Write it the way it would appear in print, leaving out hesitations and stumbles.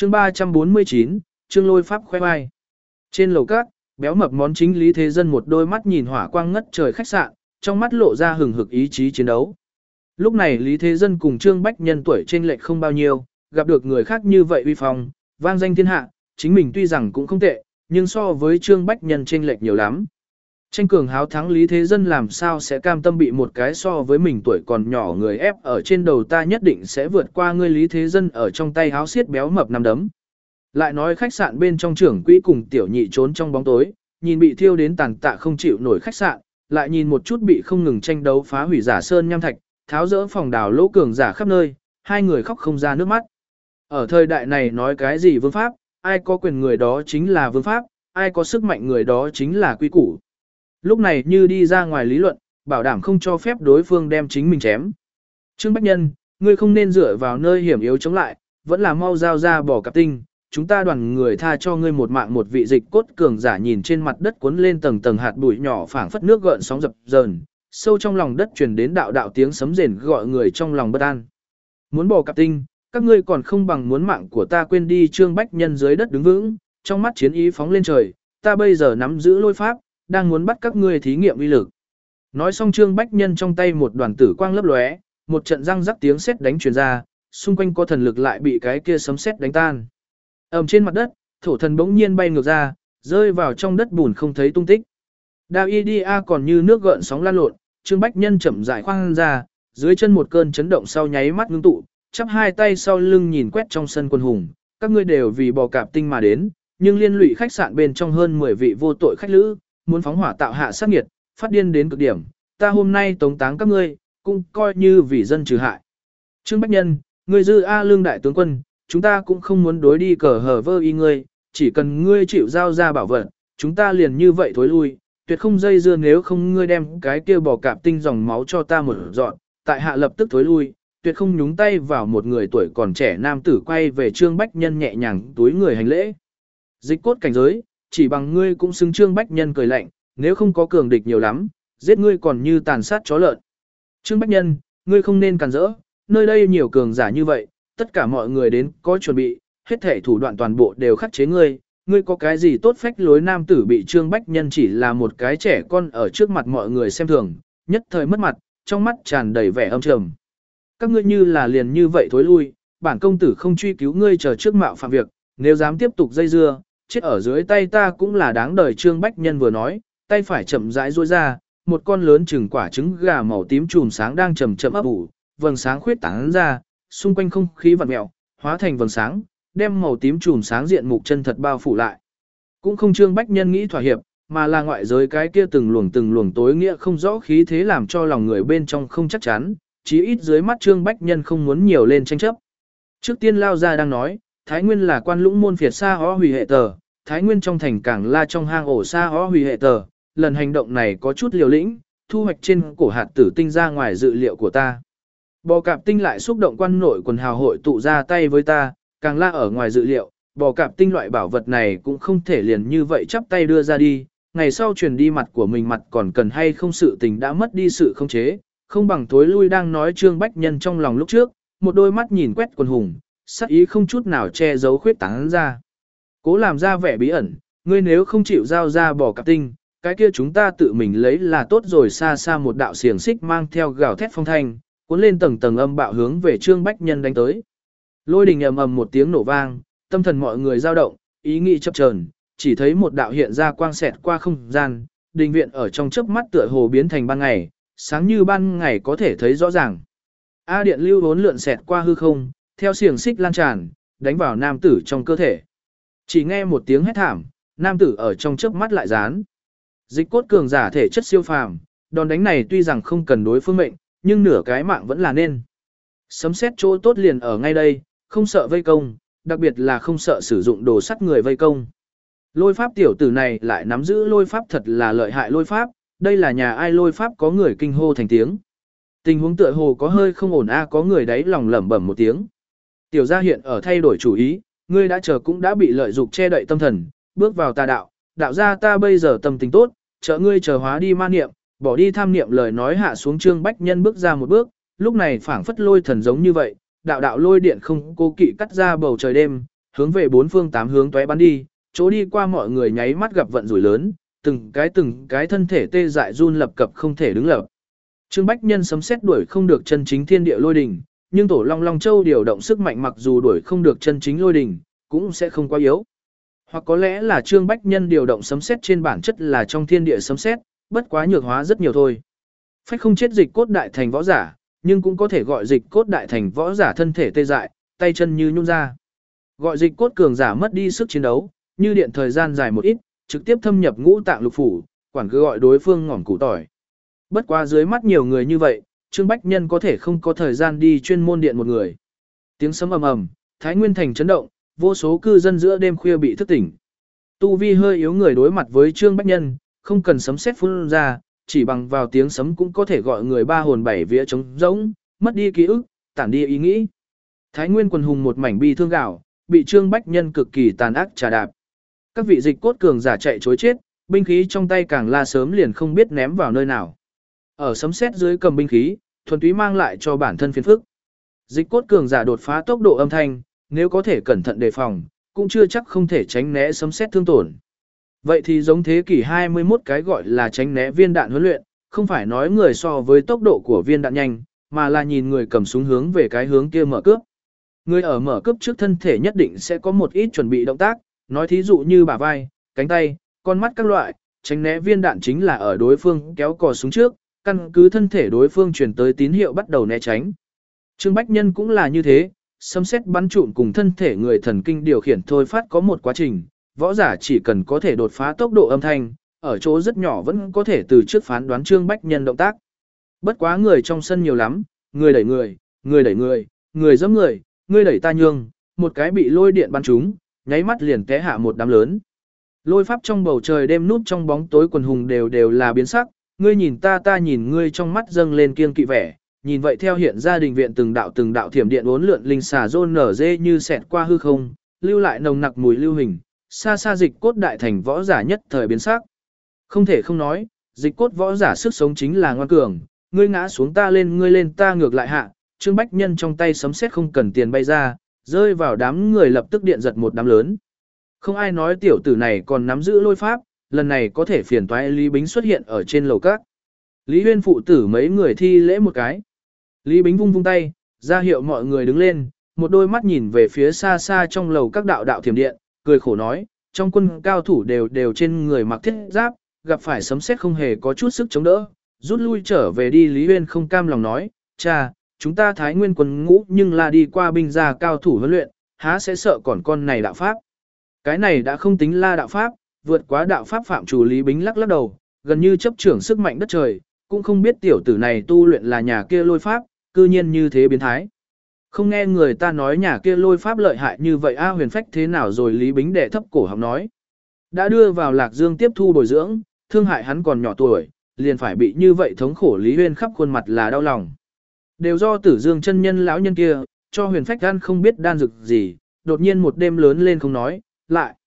Chương 349, chương lôi pháp khoe vai. Trên lầu các, béo mập món chính Lý Thế Dân một đôi mắt nhìn hỏa quang ngất trời khách sạn, trong mắt lộ ra hừng hực ý chí chiến đấu. Lúc này Lý Thế Dân cùng Trương Bách Nhân tuổi trên lệch không bao nhiêu, gặp được người khác như vậy uy phong, vang danh thiên hạ, chính mình tuy rằng cũng không tệ, nhưng so với Trương Bách Nhân trên lệch nhiều lắm. Tranh cường háo thắng Lý Thế Dân làm sao sẽ cam tâm bị một cái so với mình tuổi còn nhỏ người ép ở trên đầu, ta nhất định sẽ vượt qua ngươi. Lý Thế Dân ở trong tay háo xiết béo mập nắm đấm. Lại nói khách sạn bên trong trưởng quỹ cùng tiểu nhị trốn trong bóng tối, nhìn bị thiêu đến tàn tạ không chịu nổi khách sạn, lại nhìn một chút bị không ngừng tranh đấu phá hủy giả sơn nham thạch, tháo dỡ phòng đào lỗ cường giả khắp nơi, hai người khóc không ra nước mắt. Ở thời đại này nói cái gì vương pháp, ai có quyền người đó chính là vương pháp, ai có sức mạnh người đó chính là quy củ. Lúc này như đi ra ngoài lý luận, bảo đảm không cho phép đối phương đem chính mình chém. Trương Bách Nhân, ngươi không nên dựa vào nơi hiểm yếu chống lại, vẫn là mau giao ra bỏ cặp tinh, chúng ta đoàn người tha cho ngươi một mạng. Một vị dịch cốt cường giả nhìn trên mặt đất cuốn lên tầng tầng hạt bụi nhỏ phảng phất nước gợn sóng dập dờn, sâu trong lòng đất truyền đến đạo đạo tiếng sấm rền gọi người trong lòng bất an. Muốn bỏ cặp tinh, các ngươi còn không bằng muốn mạng của ta, quên đi. Trương Bách Nhân dưới đất đứng vững, trong mắt chiến ý phóng lên trời, ta bây giờ nắm giữ lôi pháp, đang muốn bắt các ngươi thí nghiệm uy lực. Nói xong Trương Bách Nhân trong tay một đoàn tử quang lấp lóe, một trận răng rắc tiếng sét đánh truyền ra, xung quanh có thần lực lại bị cái kia sấm sét đánh tan. Ầm, trên mặt đất, thổ thần bỗng nhiên bay ngược ra, rơi vào trong đất bùn không thấy tung tích. Davidia còn như nước gợn sóng lan lộn, Trương Bách Nhân chậm rãi khoan ra, dưới chân một cơn chấn động sau nháy mắt ngưng tụ, chắp hai tay sau lưng nhìn quét trong sân quân hùng, các ngươi đều vì bò cạp tinh mà đến, nhưng liên lụy khách sạn bên trong hơn 10 vị vô tội khách lữ, muốn phóng hỏa tạo hạ sát nghiệt, phát điên đến cực điểm, ta hôm nay tống táng các ngươi, cũng coi như vì dân trừ hại. Trương Bách Nhân, ngươi dư A Lương đại tướng quân, chúng ta cũng không muốn đối đi cờ hở vơ y ngươi, chỉ cần ngươi chịu giao ra bảo vật, chúng ta liền như vậy thối lui, tuyệt không dây dưa, nếu không ngươi đem cái kia bò cạp tinh dòng máu cho ta một dọn, tại hạ lập tức thối lui, tuyệt không nhúng tay vào. Một người tuổi còn trẻ nam tử quay về Trương Bách Nhân nhẹ nhàng túi người hành lễ. Dịch cốt cảnh giới, chỉ bằng ngươi cũng xứng. Trương Bách Nhân cười lạnh, nếu không có cường địch nhiều lắm, giết ngươi còn như tàn sát chó lợn. Trương Bách Nhân, ngươi không nên càn rỡ, nơi đây nhiều cường giả như vậy, tất cả mọi người đến có chuẩn bị, hết thể thủ đoạn toàn bộ đều khắc chế ngươi, ngươi có cái gì tốt phách lối. Nam tử bị Trương Bách Nhân chỉ là một cái trẻ con ở trước mặt mọi người xem thường, nhất thời mất mặt, trong mắt tràn đầy vẻ âm trầm. Các ngươi như là liền như vậy thối lui, bản công tử không truy cứu ngươi chờ trước mạo phạm việc, nếu dám tiếp tục dây dưa, chết ở dưới tay ta cũng là đáng đời. Trương Bách Nhân vừa nói, tay phải chậm rãi duỗi ra, một con lớn chừng quả trứng gà màu tím chùm sáng đang chậm chậm ấp ủ, vầng sáng khuyết tán ra, xung quanh không khí vặn mèo, hóa thành vầng sáng, đem màu tím chùm sáng diện mục chân thật bao phủ lại. Cũng không Trương Bách Nhân nghĩ thỏa hiệp, mà là ngoại giới cái kia từng luồng tối nghĩa không rõ khí thế làm cho lòng người bên trong không chắc chắn, chí ít dưới mắt Trương Bách Nhân không muốn nhiều lên tranh chấp. Trước tiên lao ra đang nói, Thái Nguyên là quan lũng môn phiệt xa hó hủy hệ tờ, Thái Nguyên trong thành cảng la trong hang ổ xa hó hủy hệ tờ, lần hành động này có chút liều lĩnh, thu hoạch trên cổ hạt tử tinh ra ngoài dự liệu của ta. Bò cạp tinh lại xúc động quan nội quần hào hội tụ ra tay với ta, càng la ở ngoài dự liệu, bò cạp tinh loại bảo vật này cũng không thể liền như vậy chắp tay đưa ra đi, ngày sau truyền đi mặt của mình mặt còn cần hay không, sự tình đã mất đi sự khống chế, không bằng tối lui. Đang nói Trương Bách Nhân trong lòng lúc trước, một đôi mắt nhìn quét quần hùng, sắc ý không chút nào che giấu khuyết tán ra. Cố làm ra vẻ bí ẩn, ngươi nếu không chịu giao ra bò cạp tinh, cái kia chúng ta tự mình lấy là tốt rồi. Xa xa một đạo xiềng xích mang theo gào thét phong thanh, cuốn lên tầng tầng âm bạo hướng về Trương Bách Nhân đánh tới. Lôi đình ầm ầm một tiếng nổ vang, tâm thần mọi người dao động, ý nghĩ chập chờn, chỉ thấy một đạo hiện ra quang xẹt qua không gian, đình viện ở trong chớp mắt tựa hồ biến thành ban ngày, sáng như ban ngày có thể thấy rõ ràng. A điện lưu vốn lượn xẹt qua hư không, theo xiềng xích lan tràn, đánh vào nam tử trong cơ thể. Chỉ nghe một tiếng hét thảm, nam tử ở trong chớp mắt lại dán. Dịch cốt cường giả thể chất siêu phàm, đòn đánh này tuy rằng không cần đối phương mệnh, nhưng nửa cái mạng vẫn là nên. Sấm xét chỗ tốt liền ở ngay đây, không sợ vây công, đặc biệt là không sợ sử dụng đồ sắt người vây công. Lôi pháp tiểu tử này lại nắm giữ lôi pháp, thật là lợi hại lôi pháp, đây là nhà ai lôi pháp, có người kinh hô thành tiếng. Tình huống tựa hồ có hơi không ổn có người đấy lòng lẩm bẩm một tiếng. Tiểu gia hiện ở thay đổi chủ ý, ngươi đã chờ cũng đã bị lợi dụng che đậy tâm thần, bước vào tà đạo, đạo gia ta bây giờ tâm tình tốt, trợ ngươi chờ hóa đi ma niệm, bỏ đi tham niệm. Lời nói hạ xuống, Trương Bách Nhân bước ra một bước, lúc này phảng phất lôi thần giống như vậy, đạo đạo lôi điện không cố kỵ cắt ra bầu trời đêm, hướng về bốn phương tám hướng tóe bắn đi, chỗ đi qua mọi người nháy mắt gặp vận rủi lớn, từng cái thân thể tê dại run lập cập không thể đứng lập. Trương Bách Nhân sấm sét đuổi không được chân chính thiên địa lôi đỉnh, nhưng Tổ Long Long Châu điều động sức mạnh mặc dù đuổi không được chân chính lôi đỉnh, cũng sẽ không quá yếu. Hoặc có lẽ là Trương Bách Nhân điều động sấm sét trên bản chất là trong thiên địa sấm sét, bất quá nhược hóa rất nhiều thôi. Phách không chết dịch cốt đại thành võ giả, nhưng cũng có thể gọi dịch cốt đại thành võ giả thân thể tê dại, tay chân như nhũn ra. Gọi dịch cốt cường giả mất đi sức chiến đấu, như điện thời gian dài một ít, trực tiếp thâm nhập ngũ tạng lục phủ, quản cứ gọi đối phương ngỏm củ tỏi. Bất quá dưới mắt nhiều người như vậy, Trương Bách Nhân có thể không có thời gian đi chuyên môn điện một người. Tiếng sấm ầm ầm, Thái Nguyên thành chấn động, vô số cư dân giữa đêm khuya bị thức tỉnh. Tu vi hơi yếu người đối mặt với Trương Bách Nhân, không cần sấm sét phun ra, chỉ bằng vào tiếng sấm cũng có thể gọi người ba hồn bảy vía trống rỗng, mất đi ký ức, tản đi ý nghĩ. Thái Nguyên quần hùng một mảnh bi thương gạo, bị Trương Bách Nhân cực kỳ tàn ác trà đạp. Các vị dịch cốt cường giả chạy trối chết, binh khí trong tay càng la sớm liền không biết ném vào nơi nào. Ở sấm sét dưới cầm binh khí, thuần túy mang lại cho bản thân phiền phức. Dịch cốt cường giả đột phá tốc độ âm thanh, nếu có thể cẩn thận đề phòng, cũng chưa chắc không thể tránh né sấm sét thương tổn. Vậy thì giống thế kỷ 21 cái gọi là tránh né viên đạn huấn luyện, không phải nói người so với tốc độ của viên đạn nhanh, mà là nhìn người cầm súng hướng về cái hướng kia mở cướp. Người ở mở cướp trước thân thể nhất định sẽ có một ít chuẩn bị động tác, nói thí dụ như bả vai, cánh tay, con mắt các loại, tránh né viên đạn chính là ở đối phương kéo cò súng trước, căn cứ thân thể đối phương truyền tới tín hiệu bắt đầu né tránh. Trương Bách Nhân cũng là như thế, sấm sét bắn trụm cùng thân thể người thần kinh điều khiển thôi phát có một quá trình, võ giả chỉ cần có thể đột phá tốc độ âm thanh, ở chỗ rất nhỏ vẫn có thể từ trước phán đoán Trương Bách Nhân động tác. Bất quá người trong sân nhiều lắm, người đẩy người, người đẩy người, người giẫm người đẩy ta nhường, một cái bị lôi điện bắn trúng, nháy mắt liền té hạ một đám lớn. Lôi pháp trong bầu trời đêm núp trong bóng tối quần hùng đều là biến sắc, ngươi nhìn ta nhìn ngươi trong mắt dâng lên kiêng kỵ vẻ, nhìn vậy theo hiện ra đình viện từng đạo thiểm điện uốn lượn linh xà rôn nở dê như xẹt qua hư không, lưu lại nồng nặc mùi lưu hình, xa xa dịch cốt đại thành võ giả nhất thời biến sắc. Không thể không nói, dịch cốt võ giả sức sống chính là ngoan cường, ngươi ngã xuống ta lên ngươi lên ta ngược lại hạ, Trương Bách Nhân trong tay sấm sét không cần tiền bay ra, rơi vào đám người lập tức điện giật một đám lớn. Không ai nói tiểu tử này còn nắm giữ lôi pháp, lần này có thể phiền toái Lý Bính xuất hiện ở trên lầu các. Lý Huyên phụ tử mấy người thi lễ một cái. Lý Bính vung tay, ra hiệu mọi người đứng lên, một đôi mắt nhìn về phía xa xa trong lầu các đạo thiểm điện, cười khổ nói, trong quân cao thủ đều trên người mặc thiết giáp, gặp phải sấm sét không hề có chút sức chống đỡ, rút lui trở về đi. Lý Huyên không cam lòng nói, cha, chúng ta Thái Nguyên quân ngũ nhưng là đi qua binh gia cao thủ huấn luyện, há sẽ sợ còn con này đạo pháp. Cái này đã không tính là đạo pháp, vượt quá đạo pháp phạm chủ. Lý Bính lắc đầu, gần như chấp trưởng sức mạnh đất trời, cũng không biết tiểu tử này tu luyện là nhà kia lôi pháp, cư nhiên như thế biến thái. Không nghe người ta nói nhà kia lôi pháp lợi hại như vậy a huyền phách thế nào rồi. Lý Bính đệ thấp cổ học nói. Đã đưa vào Lạc Dương tiếp thu bồi dưỡng, thương hại hắn còn nhỏ tuổi, liền phải bị như vậy thống khổ. Lý Huyên khắp khuôn mặt là đau lòng. Đều do Tử Dương chân nhân lão nhân kia, cho huyền phách ăn không biết đan dược gì, đột nhiên một đêm lớn lên không nói, lại.